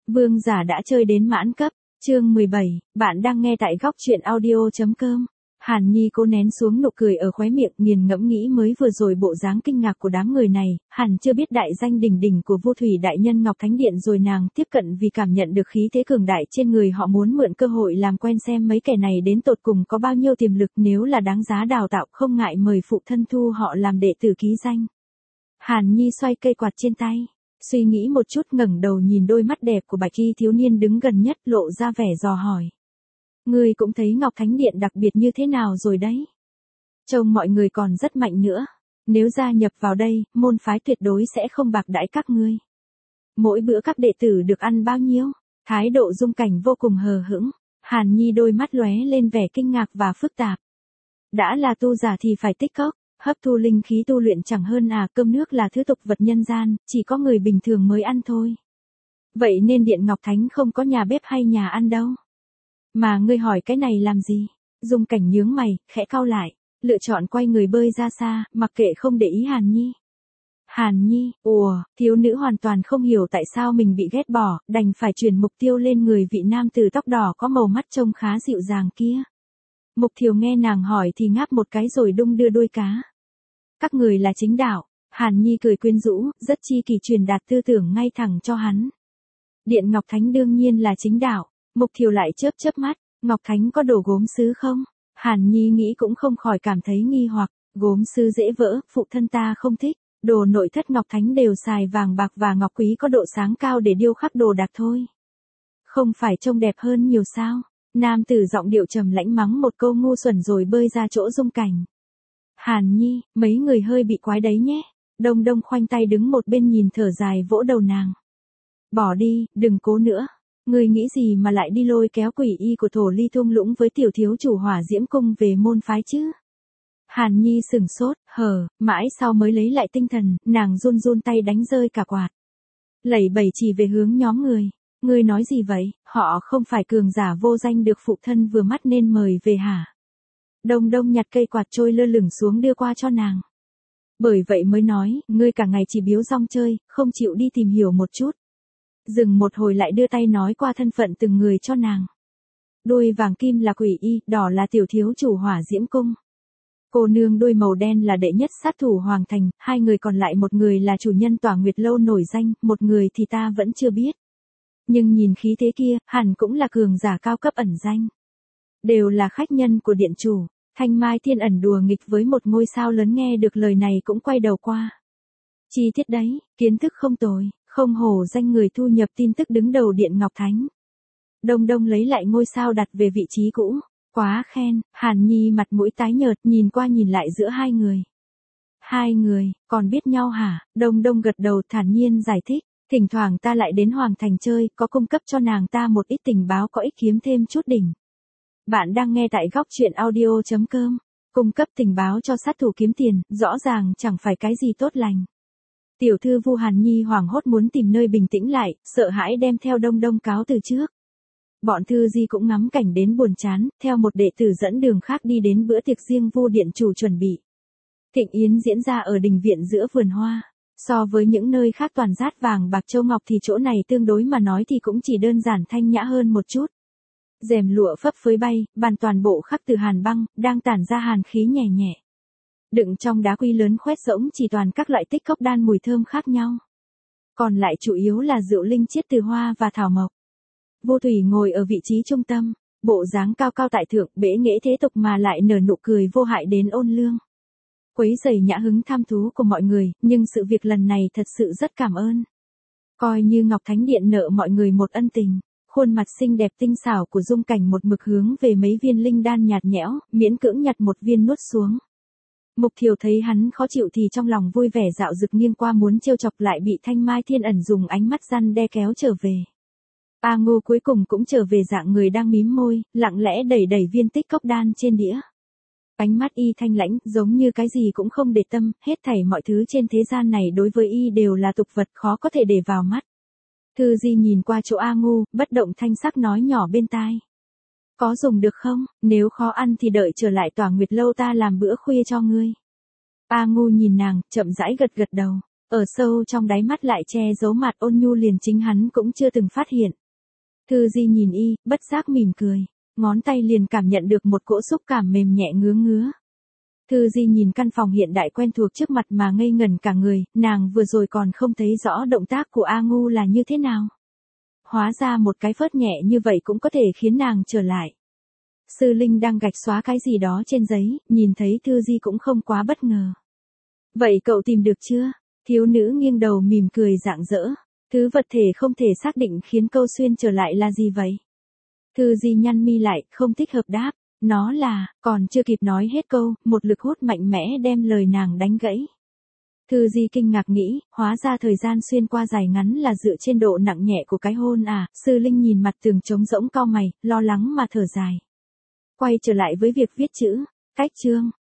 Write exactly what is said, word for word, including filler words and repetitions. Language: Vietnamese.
Vương giả đã chơi đến mãn cấp, chương mười bảy, bạn đang nghe tại góc truyện audio.com. Hàn Nhi cố nén xuống nụ cười ở khóe miệng, nghiền ngẫm nghĩ mới vừa rồi bộ dáng kinh ngạc của đám người này, hẳn chưa biết đại danh đỉnh đỉnh của Vô Thủy đại nhân Ngọc Thánh Điện rồi. Nàng tiếp cận vì cảm nhận được khí thế cường đại trên người họ, muốn mượn cơ hội làm quen xem mấy kẻ này đến tột cùng có bao nhiêu tiềm lực, nếu là đáng giá đào tạo không ngại mời phụ thân thu họ làm đệ tử ký danh. Hàn Nhi xoay cây quạt trên tay, suy nghĩ một chút, ngẩng đầu nhìn đôi mắt đẹp của bạch y thiếu niên đứng gần nhất, lộ ra vẻ dò hỏi. Ngươi cũng thấy Ngọc Thánh Điện đặc biệt như thế nào rồi đấy? Trông mọi người còn rất mạnh nữa. Nếu gia nhập vào đây, môn phái tuyệt đối sẽ không bạc đãi các ngươi. Mỗi bữa các đệ tử được ăn bao nhiêu? Thái độ Dung Cảnh vô cùng hờ hững. Hàn Nhi đôi mắt lóe lên vẻ kinh ngạc và phức tạp. Đã là tu giả thì phải tích cốc, hấp thu linh khí tu luyện chẳng hơn à, cơm nước là thứ tục vật nhân gian, chỉ có người bình thường mới ăn thôi. Vậy nên Điện Ngọc Thánh không có nhà bếp hay nhà ăn đâu. Mà ngươi hỏi cái này làm gì? Dung Cảnh nhướng mày, khẽ cau lại, lựa chọn quay người bơi ra xa, mặc kệ không để ý Hàn Nhi. Hàn Nhi, ùa, thiếu nữ hoàn toàn không hiểu tại sao mình bị ghét bỏ, đành phải chuyển mục tiêu lên người vị nam tử tóc đỏ có màu mắt trông khá dịu dàng kia. Mục Thiều nghe nàng hỏi thì ngáp một cái rồi đung đưa đuôi cá. Các người là chính đạo. Hàn Nhi cười quyến rũ, rất chi kỳ truyền đạt tư tưởng ngay thẳng cho hắn. Điện Ngọc Thánh đương nhiên là chính đạo. Mục Thiều lại chớp chớp mắt, Ngọc Thánh có đồ gốm sứ không? Hàn Nhi nghĩ cũng không khỏi cảm thấy nghi hoặc, gốm sứ dễ vỡ, phụ thân ta không thích, đồ nội thất Ngọc Thánh đều xài vàng bạc và ngọc quý có độ sáng cao để điêu khắc đồ đạc thôi. Không phải trông đẹp hơn nhiều sao? Nam tử giọng điệu trầm lãnh mắng một câu ngu xuẩn rồi bơi ra chỗ Dung Cảnh. Hàn Nhi, mấy người hơi bị quái đấy nhé. Đông Đông khoanh tay đứng một bên nhìn thở dài vỗ đầu nàng. Bỏ đi, đừng cố nữa. Ngươi nghĩ gì mà lại đi lôi kéo quỷ y của Thổ Ly thung lũng với tiểu thiếu chủ Hỏa Diễm Cung về môn phái chứ? Hàn Nhi sửng sốt, hờ, mãi sau mới lấy lại tinh thần, nàng run run tay đánh rơi cả quạt. Lẩy bẩy chỉ về hướng nhóm người. Ngươi nói gì vậy, họ không phải cường giả vô danh được phụ thân vừa mắt nên mời về hả? Đông Đông nhặt cây quạt trôi lơ lửng xuống đưa qua cho nàng. Bởi vậy mới nói, ngươi cả ngày chỉ biếu rong chơi, không chịu đi tìm hiểu một chút. Dừng một hồi lại đưa tay nói qua thân phận từng người cho nàng. Đuôi vàng kim là quỷ y, đỏ là tiểu thiếu chủ Hỏa Diễm Cung. Cô nương đuôi màu đen là đệ nhất sát thủ Hoàng Thành, hai người còn lại, một người là chủ nhân Tỏa Nguyệt Lâu nổi danh, một người thì ta vẫn chưa biết. Nhưng nhìn khí thế kia, hẳn cũng là cường giả cao cấp ẩn danh. Đều là khách nhân của điện chủ. Thanh Mai Thiên ẩn đùa nghịch với một ngôi sao lớn nghe được lời này cũng quay đầu qua. Chi tiết đấy, kiến thức không tồi, không hổ danh người thu nhập tin tức đứng đầu Điện Ngọc Thánh. Đông Đông lấy lại ngôi sao đặt về vị trí cũ. Quá khen, Hàn Nhi mặt mũi tái nhợt nhìn qua nhìn lại giữa hai người. Hai người, còn biết nhau hả? Đông Đông gật đầu thản nhiên giải thích. Thỉnh thoảng ta lại đến Hoàng Thành chơi, có cung cấp cho nàng ta một ít tình báo có ích kiếm thêm chút đỉnh. Bạn đang nghe tại góc truyện audio.com. Cung cấp tình báo cho sát thủ kiếm tiền, rõ ràng chẳng phải cái gì tốt lành. Tiểu thư Vu Hàn Nhi hoảng hốt muốn tìm nơi bình tĩnh lại, sợ hãi đem theo Đông Đông cáo từ trước. Bọn thư di cũng ngắm cảnh đến buồn chán, theo một đệ tử dẫn đường khác đi đến bữa tiệc riêng Vu điện chủ chuẩn bị. Thịnh yến diễn ra ở đình viện giữa vườn hoa. So với những nơi khác toàn rát vàng bạc châu ngọc thì chỗ này tương đối mà nói thì cũng chỉ đơn giản thanh nhã hơn một chút. Rèm lụa phấp phới bay, bàn toàn bộ khắc từ hàn băng, đang tản ra hàn khí nhẹ nhẹ. Đựng trong đá quy lớn khoét rỗng chỉ toàn các loại tích cốc đan mùi thơm khác nhau. Còn lại chủ yếu là rượu linh chiết từ hoa và thảo mộc. Vô Thủy ngồi ở vị trí trung tâm, bộ dáng cao cao tại thượng, bẽ nghễ thế tục mà lại nở nụ cười vô hại đến ôn lương. Quấy rầy nhã hứng tham thú của mọi người, nhưng sự việc lần này thật sự rất cảm ơn. Coi như Ngọc Thánh Điện nợ mọi người một ân tình. Khuôn mặt xinh đẹp tinh xảo của Dung Cảnh một mực hướng về mấy viên linh đan nhạt nhẽo, miễn cưỡng nhặt một viên nuốt xuống. Mục Thiều thấy hắn khó chịu thì trong lòng vui vẻ dạo dực nghiêng qua muốn trêu chọc, lại bị Thanh Mai Thiên ẩn dùng ánh mắt răn đe kéo trở về. A Ngô cuối cùng cũng trở về dạng người đang mím môi, lặng lẽ đẩy đẩy viên tích cốc đan trên đĩa. Ánh mắt y thanh lãnh, giống như cái gì cũng không để tâm, hết thảy mọi thứ trên thế gian này đối với y đều là tục vật khó có thể để vào mắt. Thư Di nhìn qua chỗ A Ngu, bất động thanh sắc nói nhỏ bên tai. Có dùng được không, nếu khó ăn thì đợi trở lại Tỏa Nguyệt Lâu ta làm bữa khuya cho ngươi. A Ngu nhìn nàng, chậm rãi gật gật đầu. Ở sâu trong đáy mắt lại che giấu mặt ôn nhu liền chính hắn cũng chưa từng phát hiện. Thư Di nhìn y, bất giác mỉm cười, ngón tay liền cảm nhận được một cỗ xúc cảm mềm nhẹ ngứa ngứa. Thư Di nhìn căn phòng hiện đại quen thuộc trước mặt mà ngây ngẩn cả người, nàng vừa rồi còn không thấy rõ động tác của A Ngu là như thế nào. Hóa ra một cái phớt nhẹ như vậy cũng có thể khiến nàng trở lại. Sư Linh đang gạch xóa cái gì đó trên giấy, nhìn thấy Thư Di cũng không quá bất ngờ. Vậy cậu tìm được chưa? Thiếu nữ nghiêng đầu mỉm cười rạng rỡ. Thứ vật thể không thể xác định khiến câu xuyên trở lại là gì vậy? Thư Di nhăn mi lại, không thích hợp đáp. Nó là, còn chưa kịp nói hết câu, một lực hút mạnh mẽ đem lời nàng đánh gãy. Thư Di kinh ngạc nghĩ, hóa ra thời gian xuyên qua dài ngắn là dựa trên độ nặng nhẹ của cái hôn à. Sư Linh nhìn mặt tường trống rỗng cau mày, lo lắng mà thở dài. Quay trở lại với việc viết chữ, cách chương.